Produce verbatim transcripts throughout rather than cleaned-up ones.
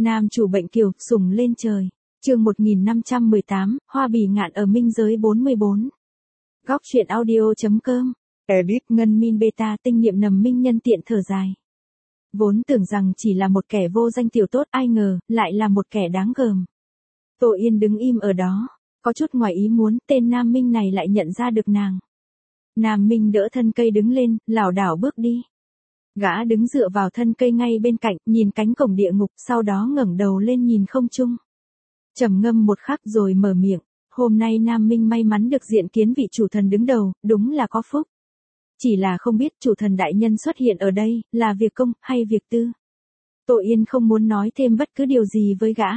Nam chủ bệnh kiều, sủng lên trời. Chương một nghìn năm trăm mười tám, Hoa bì ngạn ở minh giới bốn mươi bốn. Góc truyện audio.com. Edit ngân min beta tinh nghiệm nầm minh nhân tiện thở dài. Vốn tưởng rằng chỉ là một kẻ vô danh tiểu tốt, ai ngờ, lại là một kẻ đáng gờm. Tô Yên đứng im ở đó, có chút ngoài ý muốn, tên Nam Minh này lại nhận ra được nàng. Nam Minh đỡ thân cây đứng lên, lảo đảo bước đi. Gã đứng dựa vào thân cây ngay bên cạnh, nhìn cánh cổng địa ngục, sau đó ngẩng đầu lên nhìn không trung. Trầm ngâm một khắc rồi mở miệng, hôm nay Nam Minh may mắn được diện kiến vị chủ thần đứng đầu, đúng là có phúc. Chỉ là không biết chủ thần đại nhân xuất hiện ở đây, là việc công, hay việc tư. Tô Yên không muốn nói thêm bất cứ điều gì với gã.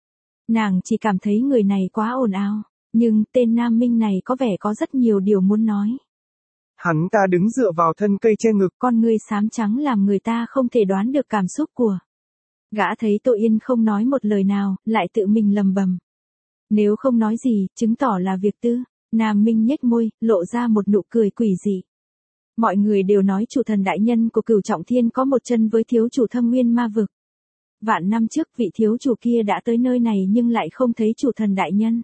Nàng chỉ cảm thấy người này quá ồn ào, nhưng tên Nam Minh này có vẻ có rất nhiều điều muốn nói. Hắn ta đứng dựa vào thân cây che ngực. Con ngươi xám trắng làm người ta không thể đoán được cảm xúc của. Gã thấy Tô Yên không nói một lời nào, lại tự mình lầm bầm. Nếu không nói gì, chứng tỏ là việc tư. Nam Minh nhếch môi, lộ ra một nụ cười quỷ dị. Mọi người đều nói chủ thần đại nhân của Cửu Trọng Thiên có một chân với thiếu chủ Thâm Nguyên Ma Vực. Vạn năm trước vị thiếu chủ kia đã tới nơi này nhưng lại không thấy chủ thần đại nhân.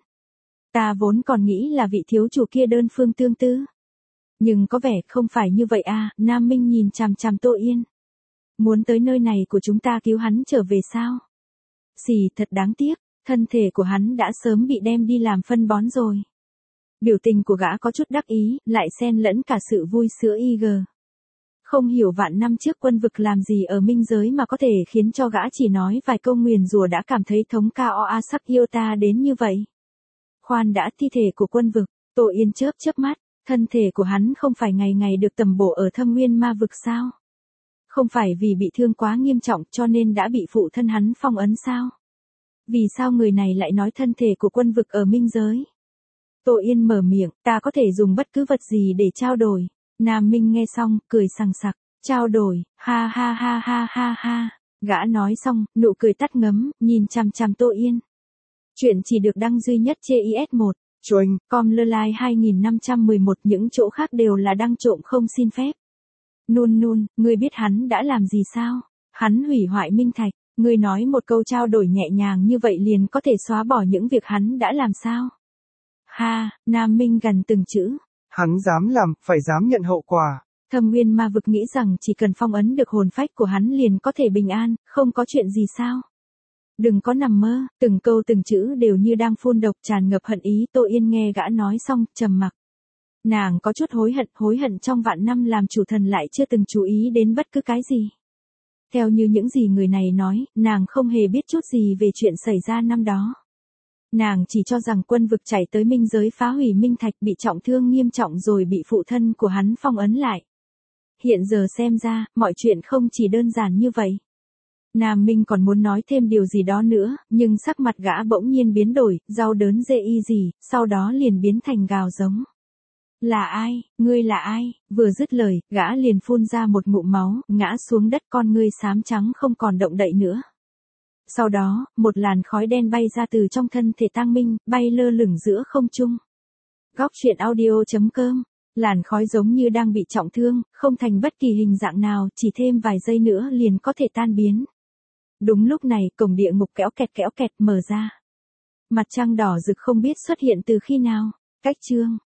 Ta vốn còn nghĩ là vị thiếu chủ kia đơn phương tương tư. Nhưng có vẻ không phải như vậy à, Nam Minh nhìn chằm chằm Tô Yên. Muốn tới nơi này của chúng ta cứu hắn trở về sao? Xì, thật đáng tiếc, thân thể của hắn đã sớm bị đem đi làm phân bón rồi. Biểu tình của gã có chút đắc ý, lại xen lẫn cả sự vui sữa y gờ. Không hiểu vạn năm trước quân vực làm gì ở minh giới mà có thể khiến cho gã chỉ nói vài câu nguyền rủa đã cảm thấy thống ca o a sắc yêu ta đến như vậy. Khoan đã, thi thể của quân vực, Tô Yên chớp chớp mắt, thân thể của hắn không phải ngày ngày được tầm bổ ở Thâm Nguyên Ma Vực sao? Không phải vì bị thương quá nghiêm trọng cho nên đã bị phụ thân hắn phong ấn sao? Vì sao người này lại nói thân thể của quân vực ở minh giới? Tô Yên mở miệng, ta có thể dùng bất cứ vật gì để trao đổi. Nam Minh nghe xong, cười sằng sặc, trao đổi, ha ha ha ha ha ha. Gã nói xong, nụ cười tắt ngấm, nhìn chằm chằm Tô Yên. Chuyện chỉ được đăng duy nhất trên i ét một. Choing, com lơ lai hai nghìn năm trăm mười một, những chỗ khác đều là đăng trộm không xin phép. Nun nun, ngươi biết hắn đã làm gì sao? Hắn hủy hoại minh thạch, ngươi nói một câu trao đổi nhẹ nhàng như vậy liền có thể xóa bỏ những việc hắn đã làm sao? Ha, Nam Minh gần từng chữ. Hắn dám làm, phải dám nhận hậu quả. Thâm Nguyên Ma Vực nghĩ rằng chỉ cần phong ấn được hồn phách của hắn liền có thể bình an, không có chuyện gì sao? Đừng có nằm mơ, từng câu từng chữ đều như đang phun độc tràn ngập hận ý. Tô Yên nghe gã nói xong, trầm mặc. Nàng có chút hối hận, hối hận trong vạn năm làm chủ thần lại chưa từng chú ý đến bất cứ cái gì. Theo như những gì người này nói, nàng không hề biết chút gì về chuyện xảy ra năm đó. Nàng chỉ cho rằng quân vực chạy tới minh giới phá hủy minh thạch bị trọng thương nghiêm trọng rồi bị phụ thân của hắn phong ấn lại. Hiện giờ xem ra, mọi chuyện không chỉ đơn giản như vậy. Nam Minh còn muốn nói thêm điều gì đó nữa, nhưng sắc mặt gã bỗng nhiên biến đổi, đau đớn dê y gì, sau đó liền biến thành gào giống. Là ai, ngươi là ai? Vừa dứt lời, gã liền phun ra một ngụm máu, ngã xuống đất, con ngươi xám trắng không còn động đậy nữa. Sau đó, một làn khói đen bay ra từ trong thân thể Tang Minh, bay lơ lửng giữa không trung. Góc truyện audio.com. Làn khói giống như đang bị trọng thương, không thành bất kỳ hình dạng nào, chỉ thêm vài giây nữa liền có thể tan biến. Đúng lúc này, cổng địa ngục kéo kẹt kéo kẹt mở ra. Mặt trăng đỏ rực không biết xuất hiện từ khi nào. Cách chương.